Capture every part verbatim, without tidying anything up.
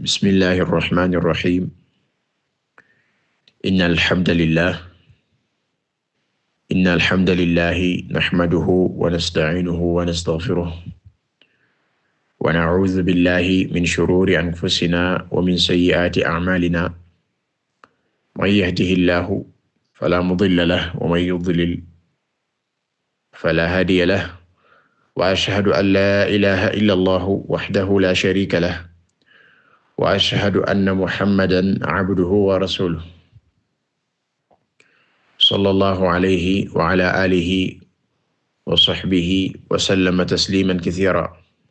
Bismillahi irrahmani irrahim inna alhamdalillah inna alhamdalillahi nahmaduhu wa nasta'inuhu wa nastaghfiruh wa na'udhu billahi min shururi anfusina wa min sayyi'ati a'malina man yahdihillahu fala mudilla lahu wa man yudlil fala hadiya lahu wa ashhadu an la ilaha illa allahu wahdahu la sharika lahu wa ashhadu anna muhammadan abduhu wa rasuluhu sallallahu alayhi wa ala alihi wa sahbihi wa sallama tasliman kathira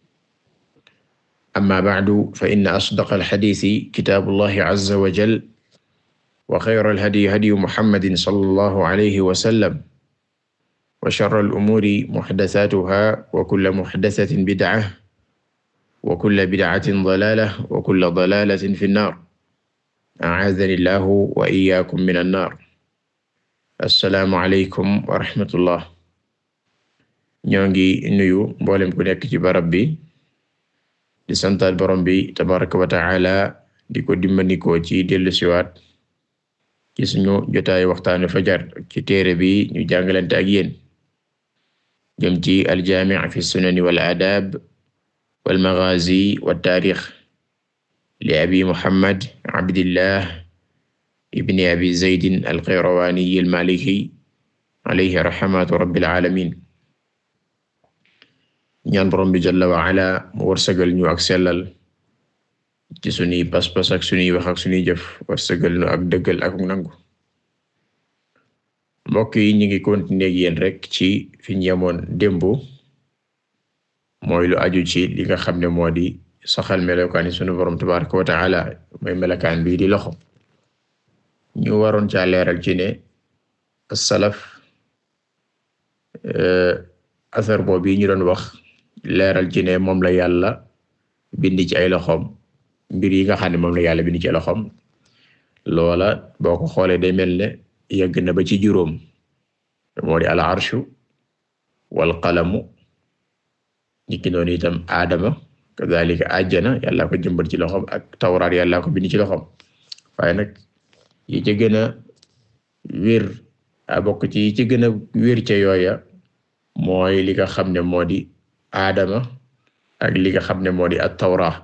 amma ba'du fa inna asdaqa alhadithi kitabullahi azza wa jal wa khayra alhadyi hadyu muhammadin sallallahu alayhi wa sallam wa sharra al-umuri muhdathatuha wa kullu muhdathatin bid'ah wa kulla bid'atin dalalah wa kulla dalalatin fi nnaar a'aadhani llahu wa iyyakum mina nnaar. Assalaamu aleykum wa rahmatullah. ñoo ngi nuyu mboolem ku nekk ci barab bi di santaat borom bi tabaraka wa ta'ala di ko dimbandikoo ci dellu siwaat ci suñu jotaay waxtaanu fajar ci téere bi ñu jàngalante ak yéen jëm ci al-jaami' fi sunani wal aadaab wal maghaazi wat taarix li abi muhammad abdillah ibni abi zaydin al-qayrawaani al-maaliki alayhi rahmatu rabbil aalamiin. ñaan borom bi jalla wa ala mu wërsëgal ñu ak sellal ci sunuy pas-pas ak sunuy wax ak sunuy jëf wërsëgal ñu ak dëggal ak nangu. mbokk yi ñu ngi continuer ak yéen rek ci fi ñu yemoon démb mooy lu aju ci li nga xam ne moo di saxal melokaan yi sunu borom tabaraka wa ta'ala mooy melokaan bii di loxo. ñu waroon caa leeral ci ne as-salaf asar boobu yi ñu doon wax leeral ci ne moom la yàlla bind ci ay loxoom mbir yi nga xam ne moom la yàlla bind ci ay loxoom loola boo ko xoolee day mel ne yegg na ba ci juróom moo di al arshu wal qalamu niki noonu itam Adama kadhalika àjjana yàlla ko jëmbat ci loxoom ak tawraat yàlla ko bind ci loxoom waaye nag yi ci gën a wér a bokk ci yi ci gën a wér ca yooya mooy li nga xam ne moo di Adama ak li nga xam ne moo di at-tawraat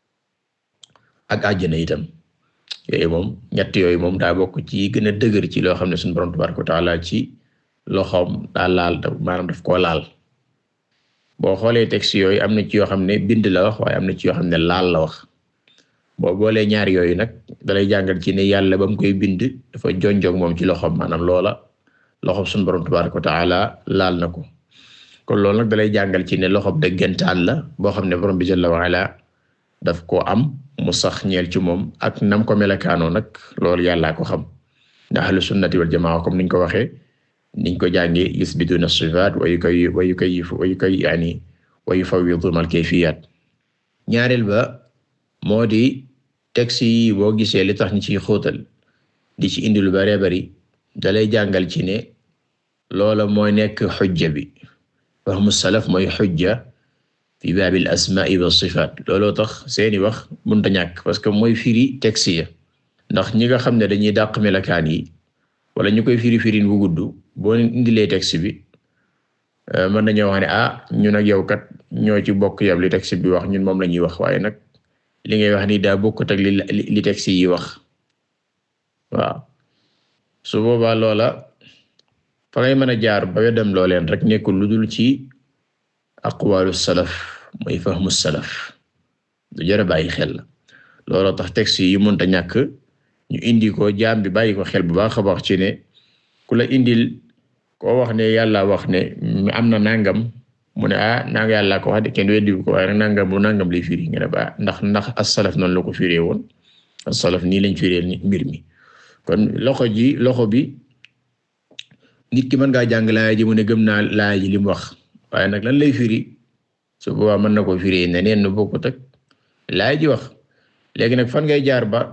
ak àjjana itam yooyu moom ñett yooyu moom daa bokk ci yi gën a dëgër ci loo xam ne suñu borom tabaraka wa ta'ala ci loxoom daa laal maanaam daf koo laal. boo xoolee texte yooyu am na ci yoo xam ne bind la wax waaye am na ci yoo xam ne laal la wax boo boolee ñaar yooyu nag dalay jàngal ci ne yàlla ba mu koy bind dafa jonjog moom ci loxoom maanaam loola loxoom sunu borom tabaraka wa ta'ala laal na ko kon loolu nag dalay jàngal ci ne loxoom dëggantaan la boo xam ne borom bi jalla wa ala daf koo am mu sax ñeel ci moom ak nam ko melakaanoo nag loolu yàllaa ko xam ndax ahlu sunnati wal jamaa comme niñ ko waxee niñ ko jàngee yusbituna sifaat wa yukoy wa yukayyifu wa yukoy yaani wa yufawwiduna al-kayfiyaat. ñaareel ba moo di texte yi boo gisee li tax ñu ciy xóotal di ci indi lu bari bari dalay jàngal ci ne loola mooy nekk xujja bi fahmu salaf mooy xujja fi baabil asmaa'i wa sifaat looloo tax seeni wax mënta ñàkk parce que mooy firi texte ya ndax ñi nga xam ne dañuy dàq melakaan yi wala ñu koy firi firin bu gudd boo indilee texte bi mën nañoo wax ne ah ñun ak yow kat ñoo ci bokk yam li texte bi wax ñun moom la ñuy wax waaye nag li ngay wax ni daa bokkut ak li li texte yi wax waaw su boobaa loola fa ngay mën a jaar ba weddam looleen rek nekkul lu dul ci aqwalu salaf mooy fahmu salaf du jar a bàyyi xel la looloo tax texte yi mënta ñàkk ñu indi ko jaam bi bàyyi ko xel bu baax a baax ci ne ku la indil koo wax ne yàlla wax ne am na nangam mu ne ah nanga yàlla ko wax de kenn weddi ko waaye nangam bu nangam lay firi nga ne ba ndax ndax as-salaf noonu la ko firee woon as-salaf nii lañ firee mbir mi kon loxo ji loxo bi nit ki mën ngaa jàng laaya ji mu ne gëm naa laaya ji li mu wax waaye nag lan lay firi su boobaa mën na ko firee neneen nu bokkut ak laaya ji wax léegi nag fan ngay jaar ba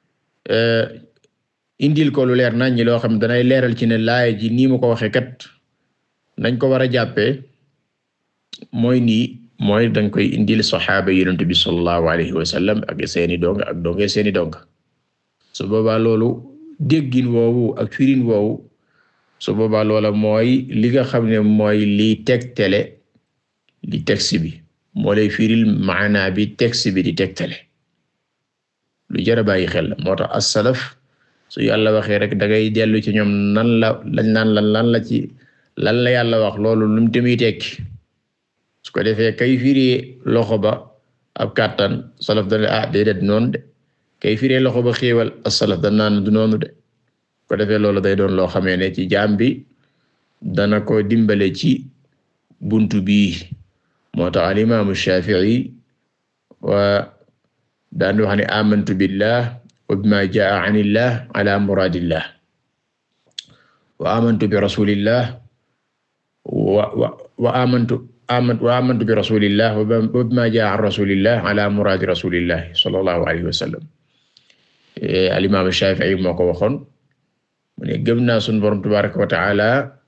indil ko lu leer nañ ñi loo xam ne danay leeral ci ne laaya ji nii mu ko waxee kat nañ ko war a jàppee mooy nii mooy danga koy indil saxaaba yonent bi sallallahu alayhi wa sallam ak seeni donga ak donga seeni donga su boobaa loolu déggin woowu ak firin woowu su boobaa loola mooy li nga xam ne mooy liy tegtale li texte bi moo lay firil maanaa bi texte bi di tegtale lu jar a bàyyi xel moo tax as-salaf su yàlla waxee rek da ngay dellu ci ñoom nan la lañ naan lan lan la ci lan la yàlla wax loolu lu mu tamit tekki su ko defee kay firi loxo ba ab kàttan salaf dana ah déedéet noonu de kay firi loxo ba xéewal as-salaf dana naan du noonu de ko defee loolu day doon loo xamee ne ci jaam bi dana ko dimbale ci buntu bii moo tax al-imaamu Shaafi'i wa daan wax ne amantu billah wa bima jaa anillah ala muradillah wa amantu bi rasulillah wa wa wa amantu amantu wa amantu bi rasulillah wa bima jaa an rasulillah ala muradi rasulillah sallallahu alayhi wa sallam al-imam Shafi'i moo ko waxoon mu ne gëm naa sunu borom tabaraka wa ta'ala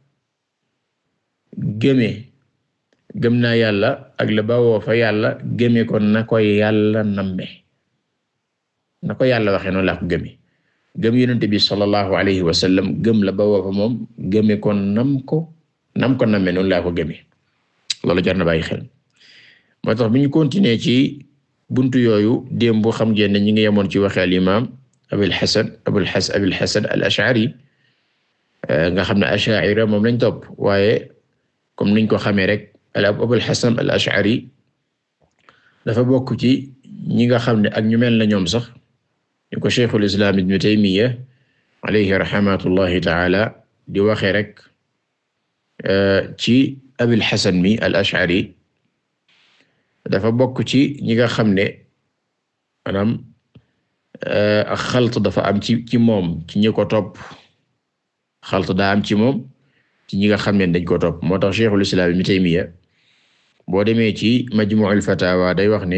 gëme gëm naa yàlla ak la bawoo fa yàlla gëme ko na ko yàlla namme na ko yàlla waxee noonu laa ko gëme gëm yonent bi sallallahu alayhi wa sallam gëm la bawoo fa moom gëme ko nam ko nam ko namme noonu laa ko gëme loolu jar na bàyyi xel moo tax bi ñu continuer ci buntu yooyu démb xam ngeen ne ñi ngi yemoon ci waxe al imam Abul Hasan Abul Hasan Abul Hasan al-Ash'ari nga xam ne Ash'ari moom lañ topp waaye comme niñ ko xamee rek Abul Hasan al-Ash'ari dafa bokk ci ñi nga xam ne ak ñu mel na ñoom sax ñu ko Shaykhul Islam Ibn Taymiyya alayhi rahmatullahi ta'ala di waxee rek ci Abul Hasan mi al-Ash'ari dafa bokk ci ñi nga xam ne maanaam ak xalt dafa am ci ci moom ci ñi ko topp xalt daa am ci moom ci ñi nga xam ne dañ ko topp moo tax Shaykhul Islam Ibn Taymiyya boo demee ci Majmu'ul Fatawa day wax ne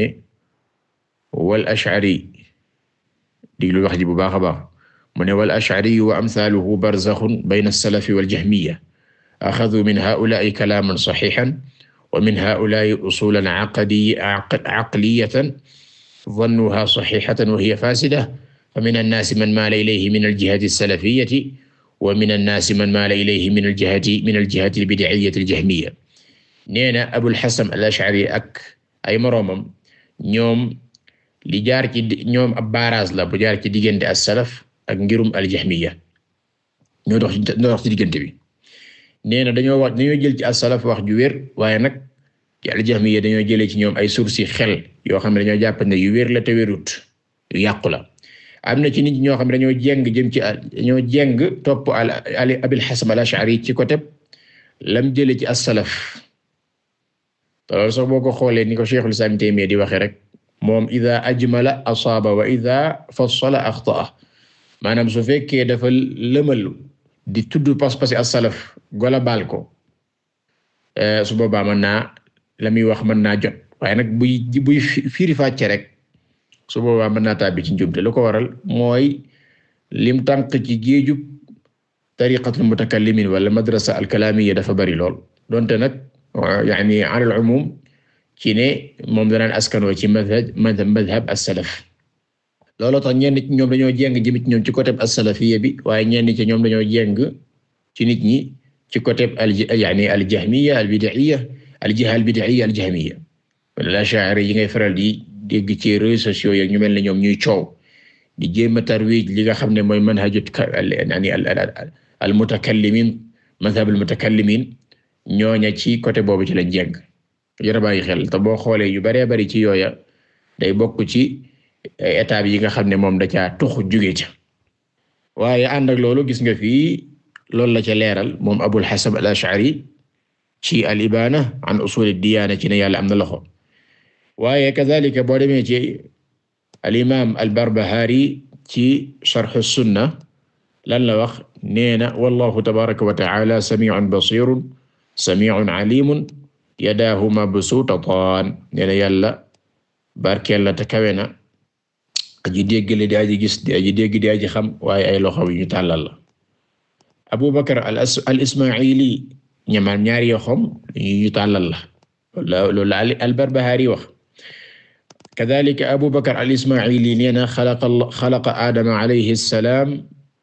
wal Ash'ari diglu wax ji bu baax a baax mu ne wal Ash'ari wa amthaaluhu barzakhun bayna as-salaf wal jahmiyya axaduu min haa'ulaa'i kalaaman saxiixan wa min haa'ulaa'i usuulan caqliyatan zannuuhaa saxiixatan wa hiya faasida fa mina nnaasi man maala ilayhi min al-jihati as-salafiyyati wa mina nnaasi man maala ilayhi min al-jihati min al-jihati al-bid'iyyati al-jahmiyya. nee na Abul Hasan al-Ash'ari ak ay moroomam ñoom li jaar ci ñoom ab baaraas la bu jaar ci diggante as-salaf ak ngirum al-jahmiyya ñoo dox ñoo dox ci diggante bi. nee na dañoo wax dañoo jël ci as-salaf wax ju wér waaye nag ci al-jahmiyya dañoo jëlee ci ñoom ay sources xel yoo xam ne dañoo jàpp ne yu wér la te wérut yu yàqu la. am na ci nit ñoo xam ne dañoo jéng jëm ci dañoo jéng topp al Abul Hasan al-Ash'ari ci côté lam jëlee ci as-salaf loolu sax boo ko xoolee ni ko Shaykhul Islam Taymiyya di waxee rek moom idha ajmala asaaba wa idha fassala axta'a maanaam su fekkee dafa lëmal di tudd pas-pasi as-salaf gola baal ko su boobaa mën naa la muy wax mën naa jot waaye nag buy buy firi fàcce rek su boobaa mën naa tàbbi ci njubte lu ko waral mooy lim tànk ci géejub tariqatul mutakallimin wala madrasa al-kalamiyya dafa bari lool donte nag yaani ala al-umum ci ne moom danaan askanoo ci madhab madhab as-salaf looloo tax ñenn ci ñoom dañoo jéng jëm ci ñoom ci côté as-salafiyya bi waaye ñenn ci ñoom dañoo jéng ci nit ñi ci côté al yaani al-jahmiyya al-bid'iyya al-jiha al-bid'iyya al-jahmiyya wala al-ash'ari yi ngay faral di dégg ci réseaux sociaux yi ñu mel ne ñoom ñuy coow di jéem a tarwij li nga xam ne mooy manhaju yaani al-mutakallimin madhab al-mutakallimin ñooña ci côté boobu ci lañ jéng yara bàyyi xel te boo xoolee yu baree bari ci yooya day bokk ci étape yi nga xam ne moom da caa tux jóge ca waaye ànd ak loolu gis nga fii loolu la ca leeral moom Abul Hasan al-Ash'ari ci al-Ibaana an usul ad-diyaana ci ne yàlla am na loxo waaye kazaalika boo demee ci al-imaam al-Barbahari ci sharh as-sunna lan la wax nee na wallahu tabaaraka wa ta'aala samii'un basiirun samii'un 'aliimun yadaahu mabsuutataan nee na yàlla barkeel la te kawe na aji dégg la di aji gis di aji dégg di aji xam waaye ay loxo yu ñu tàllal la Abu Bakr al Ismaa'ili ñamaan ñaari yoxom yu ñu tàllal la loolu la al-Barbahari wax kadhalika Abu Bakr al-Isma'ili nee na xalaqa xalaqa Aadama alayhi salaam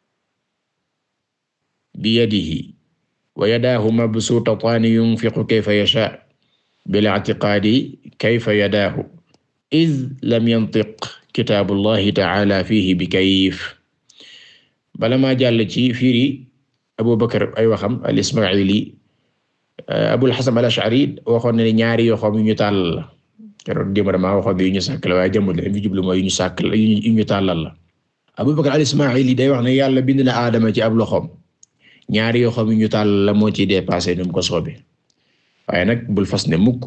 biyadihi wa yadaahu mabsuutataani yunfiqu kayfa yashaa' bil-i'tiqaadi kayfa yadaahu iz lam yantiq kitaabullahi ta'aala fiihi bikayf. bala maa jàll ci fiiri Abu Bakr ay waxam al-Isma'ili Abul Hasan al-Ash'ari waxoon na ne ñaari yoxoom yu ñu tàllal la keroog démb damaa waxoon bi yu ñu sàkk la waaye jëmul la fi jublu mooy yu ñu sàkk la yu ñu tàllal la. Abu Bakr al-Isma'ili day wax ne yàlla bind na Aadama ci ab loxoom ñaari yoxoom yu ñu tàllal la moo ci dépassé nu mu ko soobee waaye nag bul fas ne mukk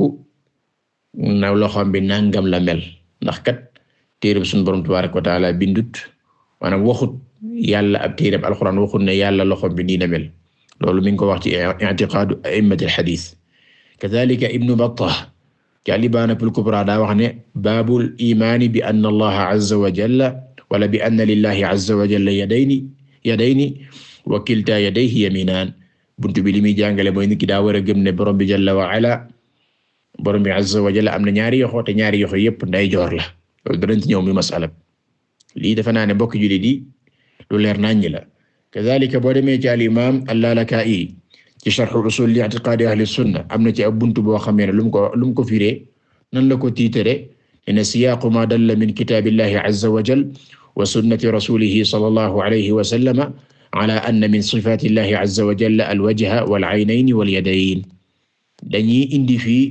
na loxoom bi nangam la mel ndax kat téereb suñu Boroom tabaaraka wa ta'aala bindut maanaam waxut yàlla ab téereb alxuraan waxut ne yàlla loxoom bi nii na mel. loolu mi ngi ko wax ci i'tiqaadu a'immatil hadiis kadhalika Ibnu Battah ci al-Ibaana al-Kubraa daa wax ne baabul iimaani bi anna Allaha azza wa jalla wala bi anna lillahi azza wa jalla yadayni yadayni wa kiltaa yadayhi yaminaan buntu bi li muy jàngale mooy nit ki daa war a gëm ne borom bi jalla wa ala borom bi azza wa jalla am na ñaari yoxo te ñaari yoxo yépp ndeyjoor la loolu danañ ci ñëw mi masala lii defe naa ne mbokk jullit yi lu leer naññ la. kadhalika boo demee ci al-imaam al-Lalaka'i ci sharh usul i'tiqaadi ahli sunna am na ci ab buntu boo xamee ne lu mu ko lu mu ko firee nan la ko tiitare ne siyaaqu ma dalla min kitaabillahi azza wa jalla wa sunnati rasulihi sallallahu alayhi wa sallama ala anna min sifaatillahi azza wa jalla al-wajha wal-'aynayni wal-yadayn dañuy indi fii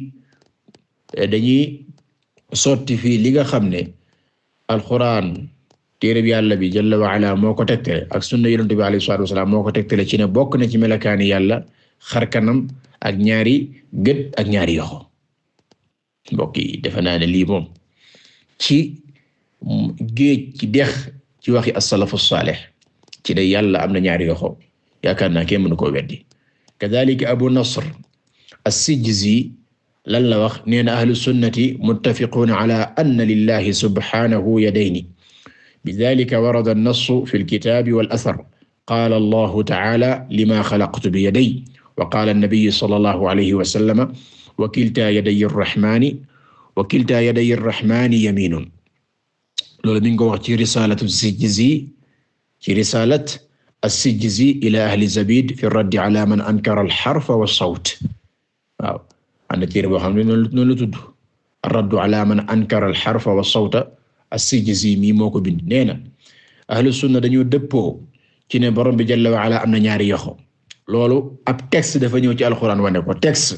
dañuy sotti fii li nga xam ne alxuraan téereb yàlla bi jalla wa ala moo ko tegtale ak sunna yonent bi alayhi salaatu wasalaam moo ko tegtale ci ne bokk na ci melakaani yàlla xar kanam ak ñaari gët ak ñaari yoxo mbokk yi defe naa ne lii moom ci géej ci dex ci waxi as-salafu saalih ci de yàlla am na ñaari yoxo yaakaar naa kenn mënu koo weddi. kadhalika Abu Nasr as-Sijzi lan la wax nee na ahlu sunnati muttafiquuna ala anna lillahi subhanahu yadayni bidhalika warada an-nassu fi al-kitaabi wal-athar qaala Allahu ta'aala limaa xalaqtu biyadayya wa qaala an-nabiyyu sallallahu alayhi wa sallam wa kiltaa yadayya ar-rahmaani wa kiltaa yadayya ar-rahmaani yamiinun. loolu mi ngi ko wax ci risaalatu as-Sijzi ci risaalat as-Sijzi ilaa ahli Zabiid fi ar-raddi alaa man ankara al-harfa was-sawt. waaw am na téere boo xam ne noonu la tudd ar-raddu alaa man ankara al-harfa was-sawta as-Sijzi mii moo ko bind nee na ahlu sunna dañoo dëppoo ci ne borom bi jalla wa ala am na ñaari yoxo loolu ab texte dafa ñëw ci alxuraan wane ko texte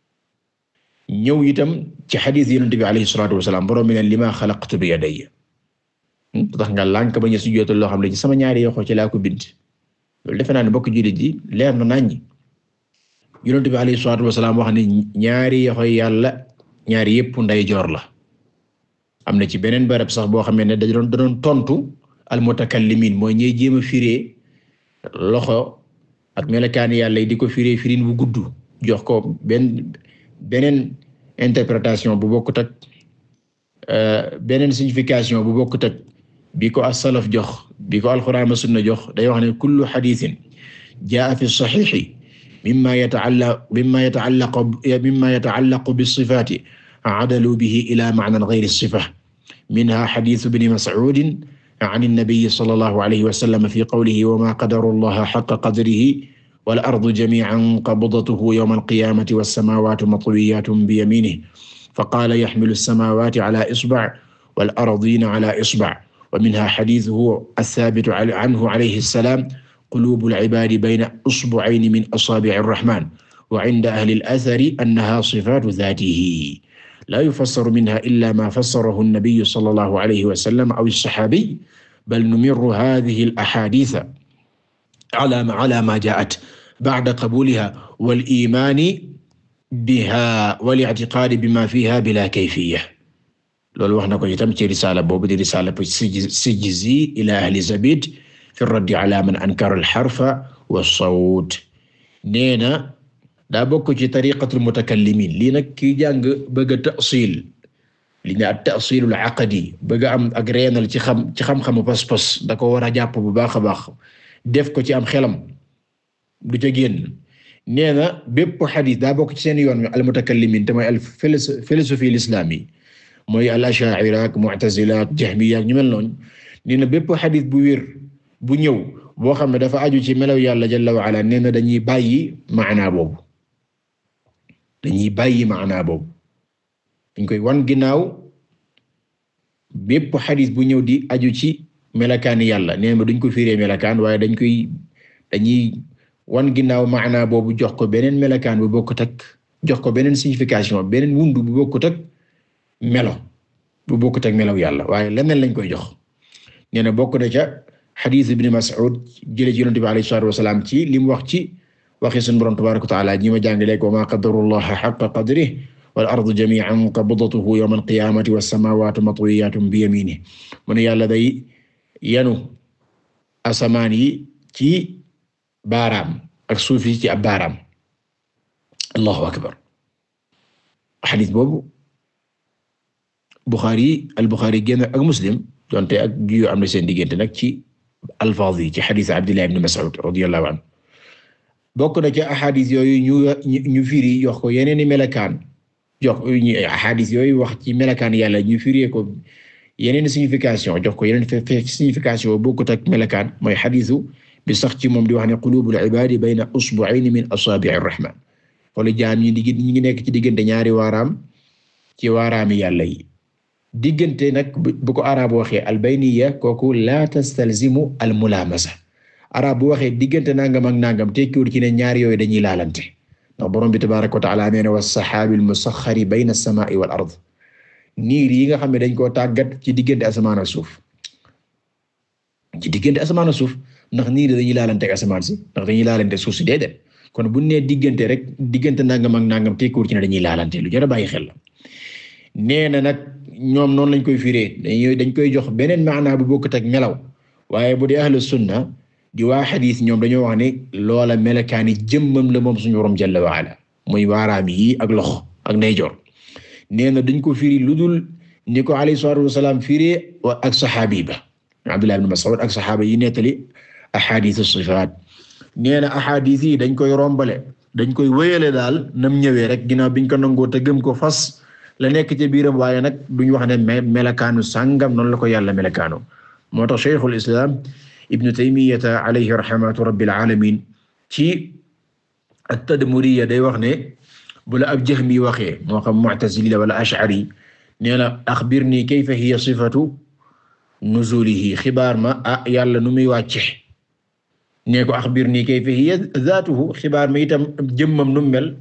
ñëw itam ci xadiis Yonent bi alayhi salaatu wa salaam borom bi ne limaa xalaqtu bi yadayya tax nga lànk bañ a sujjóotal loo xam ne ci sama ñaari yoxo ci laa ko bind loolu defe naa ne bokk jullit ji leer na naññi Yonent bi alayhi salaatu wa salaam wax ne ñaari yoxo yàlla ñaari yépp ndeyjoor la. am na ci beneen barab sax boo xam ne da doon da doon tontu al-mutakallimiin mooy ñuy jéem a firee loxo ak melakaani yàlla yi di ko firee firin bu gudd jox ko benn beneen interprétation bu bokkut ak beneen signification bu bokkut ak bi ko as-salaf jox bi ko alxuraan wa sunna jox day wax ne kullu hadiisin jaa'a fi as-sahiih mimmaa yata'allaqu mimmaa yata'allaqu mimmaa yata'allaqu bis-sifaati adalu bihi ila ma'nan ghayri as-sifa minha hadith ibn Mas'ud an an-nabiy sallallahu alayhi wa sallam fi qawlihi wa ma qadaru allaha haqqa qadrihi wal ardu jami'an qabdatuhu yawma al-qiyamati was-samawati matwiyatun bi yaminihi faqala yahmilu as-samawati ala isba' wal ardina ala isba' wa minha hadithuhu ath-thabit anhu alayhi as-salam qulubu al-ibadi bayna usbu'ayni min asabi' ar-rahman wa 'inda ahli al-athari annaha sifatu dhatihi laa yufassaru minha illa ma fassarahu an-nabiyyu sallallahu alayhi wa sallam aw as-sahabi bal numirru hadhihi al-ahaditha ala ma ala ma ja'at ba'da qabuliha wal imani biha wal i'tiqadi bima fiha bila kayfiyya. loolu wax na ko itam ci risaala boobu di risaala Sijzi ila ahli Zabid fi ar-radd ala man ankara al-harfa was-sawt nee na daa bokk ci tariqatul mutakallimiin lii nag kii jàng bëgg a ta'siil li ne at-ta'siilul aqdi bëgg a am ak reenal ci xam ci xam-xamu pas-pas da ko war a jàpp bu baax a baax def ko ci am xelam du ca génn nee na bépp xadis daa bokk ci seen yoon al mutakallimin te mooy al philosophie l'islam yi mooy al ash'ira ak mu'tazila ak jahmiya ak ñu mel noonu nee na bépp xadis bu wér bu ñëw boo xam ne dafa aju ci melaw yàlla jalla wa ala nee na dañuy bàyyi maanaa boobu dañuy bàyyi maanaa boobu dañ koy wan ginnaaw bépp xadis bu ñëw di aju ci melakaan yàlla nee na duñ ko firee melakaan waaye dañ koy dañuy wan ginnaaw maanaa boobu jox ko beneen melakaan bu bokkut ak jox ko beneen signification beneen wundu bu bokkut ak melo bu bokkut ak melaw yàlla waaye leneen lañ koy jox nee na bokk na ca xadiis Ibn Mas'ud jëlee ci Yonent bi alayhi salaatu wa salaam ci li mu wax ci waxi sunu Boroom tabaaraka wa ta'aala ñi ma jàngalee ko ma qadarullaha haqqa qadrihi wal ardu jamii'an qabdatuhu yawma al-qiyaamati was samaawaatu matwiyaatun bi yamiinihi mu ne yàlla day yanu asamaan yi ci baaraam ak suuf yi ci ab baaraam allahu akbar xadiis boobu Buxaari al-Buxaari génn ak Muslim donte ak yu am na seen diggante nag ci alfaaz yi ci xadiis Abdullah ibn Mas'ud radiyallahu anhu bokk na ci ahadis yooyu ñu ñu firi jox ko yeneen i melakaan jox ahadis yooyu wax ci melakaan yàlla ñu firi ko yeneen signification jox ko yeneen signification bokkut ak melakaan mooy xadisu bi sax ci moom di wax ne qulubul ibaadi bayna usbu'ayni min asaabi'ir rahmaan xoolu jaam ñi digg ñi ngi nekk ci diggante ñaari waaraam ci waaraami yàlla yi diggante nag bu ko arab waxee albayniya kooku la tastalzimu almulaamasa arab bu waxee diggante nangam ak nangam tekkiwul ci ne ñaar yooyu dañuy laalante ndax borom bi tabaaraka wa ta'aala nee na was-sahaabil musaxxari bayna as-samaa'i wal ard niir yi nga xam ne dañ koo tàggat ci diggante asamaan ak suuf ci diggante asamaan ak suuf ndax niir dañuy laalante ak asamaan si ndax dañuy laalante suuf si déedéet kon bu nee diggante rek diggante nangam ak nangam tekkiwul ci ne dañuy laalante lu jar a bàyyi xel la nee na nag ñoom noonu lañ koy firee dañuy dañ koy jox beneen maanaa bu bokkut ak melaw waaye bu dee ahlu sunna di waa xadiis ñoom dañoo wax ne loola melakaani jëmmam la moom suñu borom jalla wa ala muy waaraam yi ak loxo ak ndeyjoor nee na dañ ko firi lu dul ni ko alayhi salaatu wasalaam firee ak saxaabi ba Abdullah ibn Mas'ud ak saxaaba yi nettali ahadith as-sifaat nee na ahadith yi dañ koy rombale dañ koy wéyale daal nam ñëwee rek ginnaaw biñ ko nangoo te gëm ko fas la nekk ci biiram waaye nag duñ wax ne melakaanu sàngam noonu la ko yàlla melakaano moo tax Shaykhul Islam Ibnu Taymiyata alayhi rahmatu rabbil alamin ci at-Tadmuriyya day wax ne bu la ab Jahmi waxee moo xam Mu'tazili wala Ash'ari nee na axbirni kayfa hiya sifatu nuzulihi xibaar ma ah yàlla nu muy wàcce nee ko axbirni kayfa hiya zaatuhu xibaar ma itam jëmmam nu mel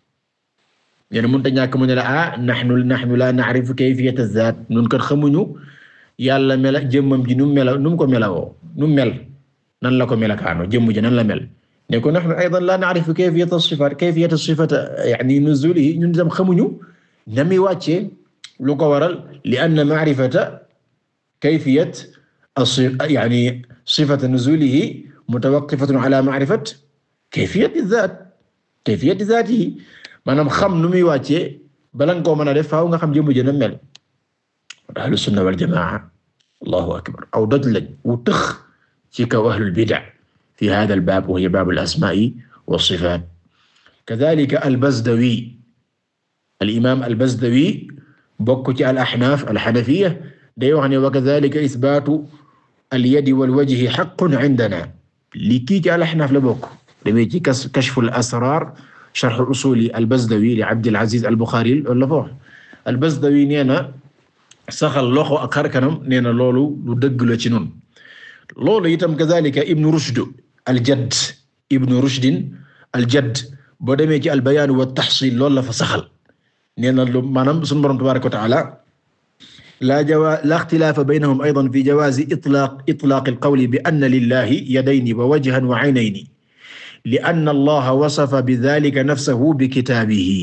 nee na mënta ñàkk mu ne la ah nahnu nahnu la na'rifu kayfiyata zaat nun kat xamuñu yàlla mela jëmmam ji nu mela nu mu ko melawoo nu mel nan la ko melakaano jëmm ji nan la mel ne ko nahnu aydan la na'rifu kayfiyata as-sifaat kayfiyata as-sifaat yani nuzulihi ñun itam xamuñu na muy wàccee lu ko waral li anna ma'rifata kayfiyat yani sifata nuzulihi mutawaqqifatun ala ma'rifati kayfiyati zaat kayfiyati zaatihi maanaam xam nu muy wàccee bala nga koo mën a def faaw nga xam jëmm ji na mel ahlu sunna wal jamaa allahu akbar aw doj lañ wu tëx ci kaw ahlul bid'a fi hada al baab wa hiya baab al asmaa'i wa sifaat kadhalika al Bazdawi al imaam al Bazdawi bokk ci al ahnaaf al hanafiyya day wax ne wa kadhalika isbaatu al yadi wal wajhi haqqun indana li kii ci al ahnaaf la bokk demee ci kashfu al asraar sharh usuli al Bazdawi li Abd al Aziz al Bukhari la fa wax al Bazdawi nee na saxal loxo ak xar kanam nee na loolu lu dëgg la ci noonu loolu itam kazalika Ibn Rushd al-Jadd Ibn Rushd al-Jadd boo demee ci al-Bayaan wa at-Tahsiil loolu la fa saxal nee na lu maanaam sunu Boroom tabaaraka wa ta'aala laa jawaa laa ixtilaafa baynahum aydan fi jawaazi itlaaq itlaaq al-qawli bi anna lillahi yadayni wa wajhan wa aynayni li anna Allaha wasafa bi dhaalika nafsahu bi kitaabihi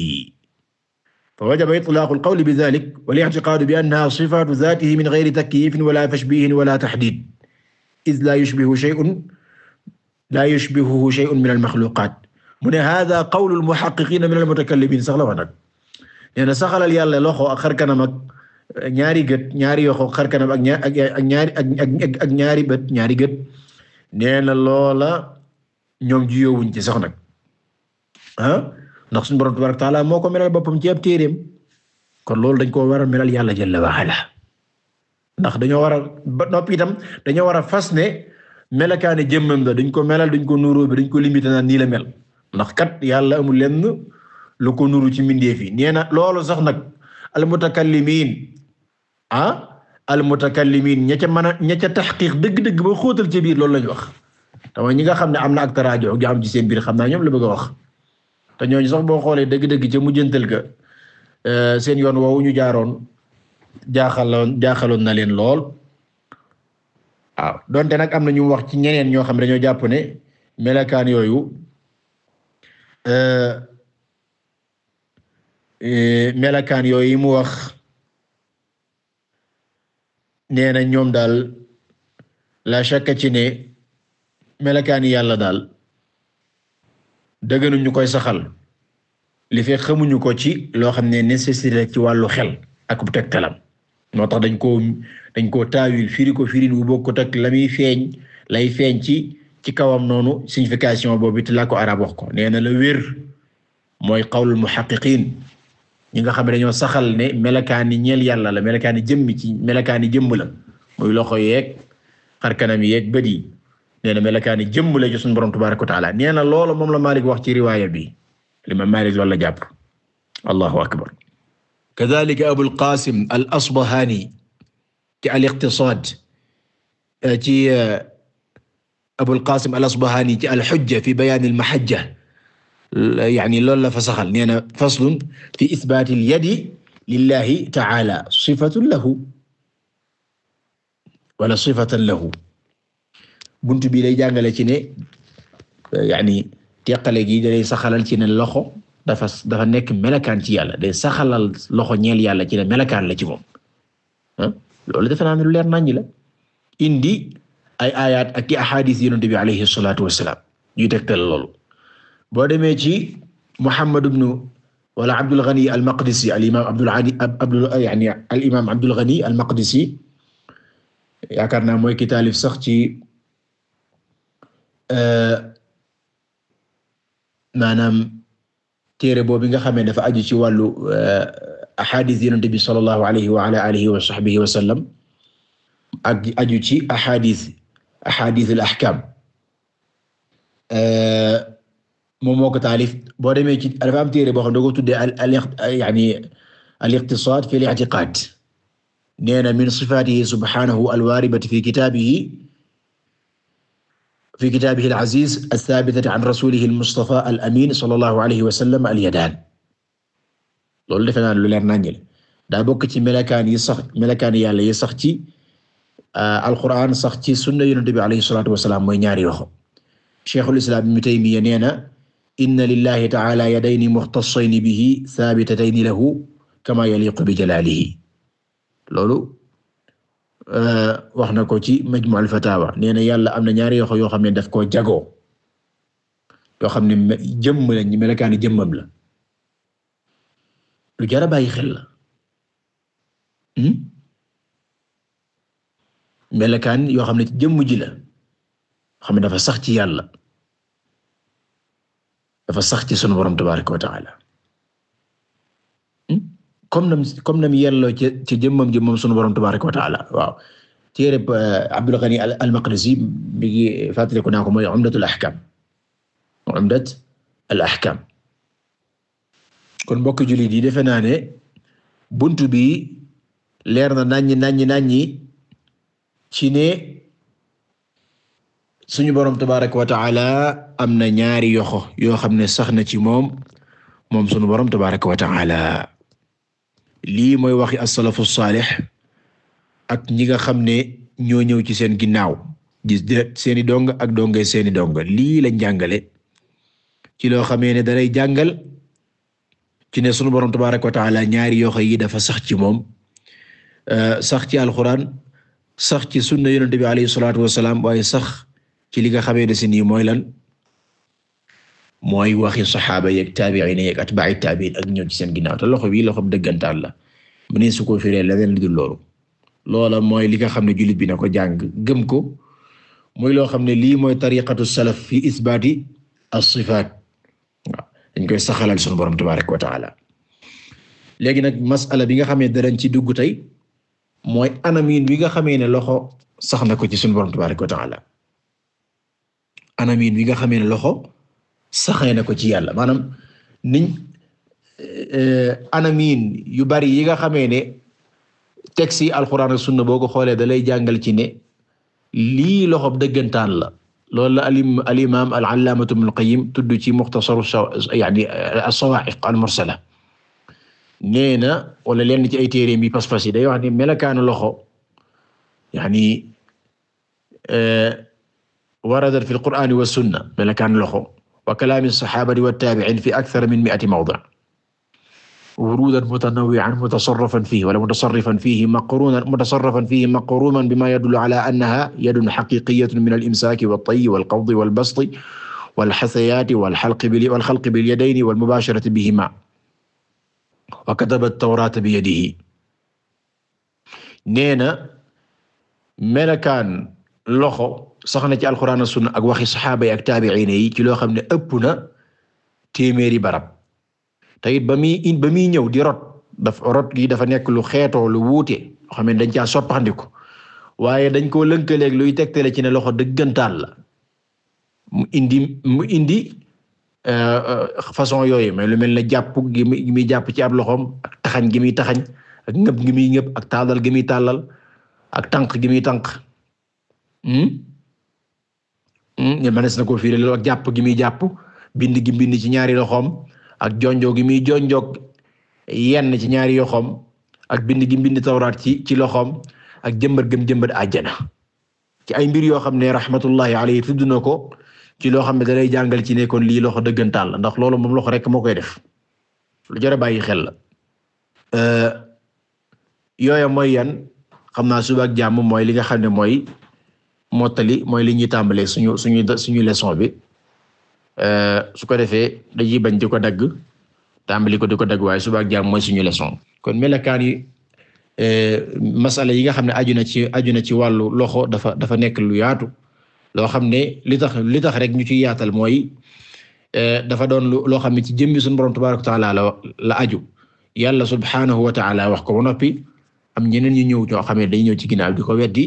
فوجب إطلاق القول بذلك والاعتقاد بأنها صفات ذاته من غير تكييف ولا تشبيه ولا تحديد إذ لا يشبه شيء لا يشبهه شيء من المخلوقات من هذا قول المحققين من المتكلمين sax la wax nag nee na saxalal yàlla loxo ak xar kanam ak ñaari gët ñaari yoxo xar kanam ak ñaari ak ñaari bët ñaari gët nee na loola ñoom jiyoowuñ ci sax nag ah ndax suñu borom tabaaraka wa ta'aala moo ko melal boppam ci ab téereem kon loolu dañ koo war a melal yàlla jalla wa ala ndax dañoo war a ba noppi itam dañoo war a fas ne melakaani jëmmam la duñ ko melal duñ ko nuróo bi duñ ko limité naan nii la mel ndax kat yàlla amul lenn lu ko nuru ci mbindeef yi nee na loolu sax nag almutakallimiin ah almutakallimiin ña ca mën a ña ca taxqiq dëgg-dëgg ba xóotal ci biir loolu lañu wax tama ñi nga xam ne am na ak taraajo gi am ci seen biir xam naa ñoom la bëgg a wax te ñooñu sax boo xoolee dëgg-dëgg ca mujjantal ga seen yoon woowu ñu jaaroon jaaxaloon jaaxaloon na leen lool waaw donte nag am na ñu wax ci ñeneen ñoo xam ne dañoo jàpp ne melakaan yooyu melakaan yooyu mu wax nee na ñoom daal la shakka ci ne melakaani yàlla daal dëgg ñu koy saxal li fekk xamuñu ko ci loo xam ne nécessité ci wàllu xel ak bu tegtalam moo tax dañ koo dañ koo taawil firi ko firin wu bokkut ak la muy feeñ lay feeñ ci ci kawam noonu signification boobu te la ko arab wax ko nee na la wér mooy qawlul muhaqqiqin ñi nga xam ne dañoo saxal ne melakaani ñeel yàlla la melakaani jëmmi ci melakaani jëmm la muy loxo yeeg xarkanam yeeg bët yi nee na melakaani jëmm la ci suñu borom tabaaraka wa ta'ala nee na loolu moom la Maalik wax ci riwaaya bi Imaam Maalik loolu la jàpp allahu akbar kadhalika Abul Qaasim al-Asbahaani ci al-Iqtisaad ci Abul Qaasim al-Asbahaani ci al-Hujja fi bayaan al-mahajja yaani loolu la fa saxal nee na faslun fi ithbaat al-yadi lillahi ta'ala sifatun lahu wala sifatan lahu buntu bi lay jàngale ci ne yaani teqale gi day saxalal ci ne loxo dafa dafa nekk melakaan ci yàlla day saxalal loxo ñeel yàlla ci ne melakaan la ci moom ah loolu defe naa ne lu leer naññi la indi ay ayaat ak i ahadis yonent bi alayhi salaatu wassalaam ñuy tegtal loolu boo demee ci Muhammad ibn wala Abdul Ghani al-Maqdisi al-imam Abdul Ghani Abdul yani al-imam Abdul Ghani al-Maqdisi yaakaar naa mooy ki taalif sax ci maanaam téere boobu nga xamee dafa aju ci wàllu ahadis yonent bi sallallahu alayhi wa ala alihi wa sahbihi wa sallam ak aju ci ahadis ahadis al-ahkam moom moo ko taalif boo demee ci dafa am téere boo xam ne da ko tuddee al yani al-iqtisaad fi al-i'tiqaad nee na min sifaatihi subhaanahu al-waaridati fi kitaabihi fi kitaabihi al-aziz as-saabitati an rasuulihi al-Mustafaa al-amiin sallallahu alayhi wa sallam al-yadaan loolu defe naa lu leer nañu la daa bokk ci melakaan yi sax melakaan yàlla yi sax ci alquran sax ci sunna yonent bi alayhi salaatu wa salaam mooy ñaari yoxo Cheikhul Islam Ibn Taymiyya nee na inna lillahi ta'ala yadayni mukhtassayni bihi thabitatayni lahu kama yaliqu bi jalalihi loolu wax na ko ci Majmu' al-Fatawa nee na yàlla am na ñaari yoxo yoo xam ne daf koo jagoo yoo xam ne jëmm la ñu melakaani jëmmam la lu jar a bàyyi xel la melakaan yoo xam ne jëmm ji la xam ne dafa sax ci yàlla dafa sax ci sunu borom tabaaraka wa ta'ala comme nam comme nam yelloo ci ci jëmmam ji moom sunu borom tabaaraka wa ta'ala waaw téere Abdul Ghani al-Maqdisi mi ngi fàttaliku naa ko mooy Umdatul Ahkam Umdat al-Ahkam kon mbokk jullit yi defe naa ne buntu bi leer na naññi naññi naññi ci ne suñu borom tabaaraka wa ta'ala am na ñaari yoxo yoo xam ne sax na ci moom moom suñu borom tabaaraka wa ta'ala lii mooy waxi as-salafu saalih ak ñi nga xam ne ñoo ñëw ci seen ginnaaw gis seeni dong ak dongay seeni dong lii lañ jàngale ci loo xamee ne dalay jàngal ci ne suñu borom tabaaraka wa ta'ala ñaari yoxo yi dafa sax ci moom sax ci alxuraan sax ci sunna yonent bi alayhi salaatu wassalaam waaye sax ci li nga xamee ne si nii mooy lan mooy waxi saxaaba yeeg taabi'iin yeeg atbaa'i taabi'iin ak ñëw ci seen ginnaaw te loxo bi loxo dëggantaan la mu ne su ko firee leneen lu dul loolu loola mooy li nga xam ne jullit bi na ko jàng gëm ko mooy loo xam ne lii mooy tariqatu salaf fi isbaati as-sifaat waaw dañ koy saxalal sunu borom tabaaraka wa ta'ala léegi nag masala bi nga xamee darañ ci dugg tey mooy anamin wi nga xamee ne loxo sax na ko ci sunu borom tabaaraka wa ta'ala anamin wi nga xamee ne loxo saxee na ko ci yàlla maanaam niñ anamin yu bari yi nga xamee ne texte yi alxuraan ak sunna boo ko xoolee da lay jàngal ci ne lii loxo dëggantaan la loolu la alim al imaam al allaamatu ibnul qayyim tudd ci muxtasar yaani as-sawaa'iq al mursala nee na wala lenn ci ay téereem bi pas-pas yi day wax ni melakaanu loxo yaani waradat fi al-qur'aan wa sunna melakaanu loxo wa kalaami as-sahaabati wa taabi'iin fi akthar min mi'ati mawdi' wuruudan mutanawwi'an mutasarrifan fiihi wala mutasarrifan fiihi maqruunan mutasarrifan fiihi maqruunan bimaa yadullu alaa annahaa yadun haqiiqiyyatun min al-imsaaki wat-tayyi wal-qabdi wal-basti wal-hathayaati wal-halqi wal-khalqi bil-yadayni wal-mubaasharati bihimaa wa kataba at-tawraata biyadihi nee na melakaan loxo sax na ci alxuraan ak sunna ak waxi saxaaba yi ak taabi'iin yi ci loo xam ne ëpp na téeméeri barab te it ba muy ba muy ñëw di rot daf rot gi dafa nekk lu xeetoo lu wuute loo xam ne dañ caa soppandiku waaye dañ koo lënkaleeg luy tegtale ci ne loxo dëggantaan la mu indi mu indi façon yooyu mais lu mel ne jàpp gi muy jàpp ci ab loxoom ak taxañ gi muy taxañ ak ngëb gi muy ngëb ak taalal gi muy taalal ak tànk gi muy tànk ñu mënees na ko firi loolu ak jàpp gi muy jàpp bind gi bind ci ñaari loxoom ak jonjoo gi muy jonjoog yenn ci ñaari loxoom ak bind gi bind tawraat ci ci loxoom ak jëmbat gëm jëmbat àjjana ci ay mbir yoo xam ne rahmatullahi alayhi tudd na ko ci loo xam ne da lay jàngal ci ne kon lii loxo dëggantaan la ndax loolu moom loxo rek moo koy def lu jar a bàyyi xel la yooya mooy yan xam naa suba ak jàmm mooy li nga xam ne mooy mottali mooy li ñuy tàmbalee suñu suñu suñu leçon bi su ko defee dañuy bañ di ko dagg tàmbali ko di ko dagg waaye suba ak jàmm mooy suñu leçon kon melakaan yi masala yi nga xam ne aju na ci aju na ci wàllu loxo dafa dafa nekk lu yaatu loo xam ne li tax li tax rek ñu ci yaatal mooy dafa doon loo xam ne ci jëmbi suñu borom tabaaraka wa ta'ala la la aju yàlla subhaanahu wa ta'ala wax ko ba noppi am ñeneen ñu ñëw ñoo xam ne dañu ñëw ci ginnaaw di ko weddi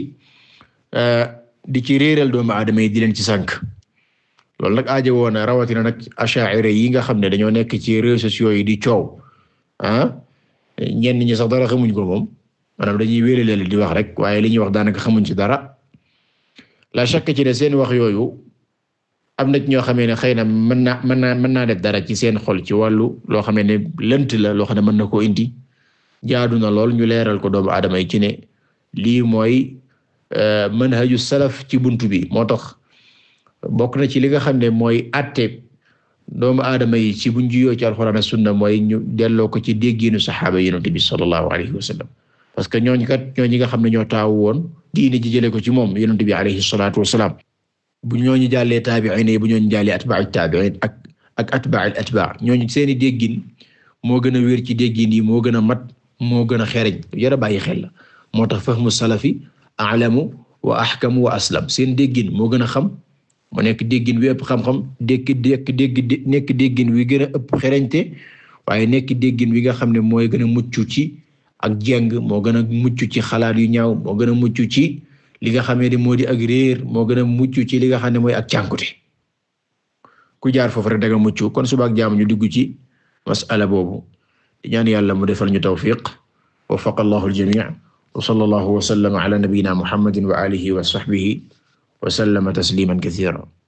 di ci réeral doomu aadama yi di leen ci sànk loolu nag aajo woon na rawatina nag asha'ira yi nga xam ne dañoo nekk ci réseaux sociaux yi di coow ah ñenn ñi sax dara xamuñ ko moom maanaam dañuy wéeraleel di wax rek waaye li ñuy wax daanaka xamuñ ci dara la chaque ci ne seen wax yooyu am na ci ñoo xamee ne xëy na mën naa mën naa mën naa def dara ci seen xol ci wàllu loo xamee ne lënt la loo xam ne mën na koo indi jaadu na lool ñu leeral ko doomu aadama yi ci ne lii mooy manhaju salaf ci buntu bi moo tax bokk na ci li nga xam ne mooy atte doomu aadama yi ci buñ juyoo ci alxuraan ak sunna mooy ñu delloo ko ci déggiinu saxaaba yi Yonent bi sallallahu alayhi wa sallam parce que ñooñu kat ñooñu nga xam ne ñoo taawu woon diine ji jëlee ko ci moom Yonent bi alayhi salaatu wasalaam bu ñooñu jàllee taabi'iin yi bu ñooñu jàllee atbaa'u taabi'iin ak ak atbaa'ul atbaa' ñooñu seeni déggin moo gën a wér ci déggin yi moo gën a mat moo gën a xereñ yara bàyyi xel la moo tax fahmu salafi a'lamu wa ahkamu wa aslam seen déggin moo gën a xam mu nekk déggin wi ëpp xam-xam dégg dégg dégg nekk déggin wi gën a ëpp xereñte waaye nekk déggin wi nga xam ne mooy gën a mucc ci ak jeng moo gën a mucc ci xalaat yu ñaaw moo gën a mucc ci li nga xamee ne moo di ak réer moo gën a mucc ci li nga xam ne mooy ak cànkute ku jaar foofu rek da nga mucc kon suba ak jaam ñu dugg ci masala boobu di ñaan yàlla mu defal ñu tawfiq waffaqa Allahu al-jamii' wa sallallahu wa sallama ala nabiyyina Muhammadin wa alihi wa sahbihi wa sallama tasliman kathiran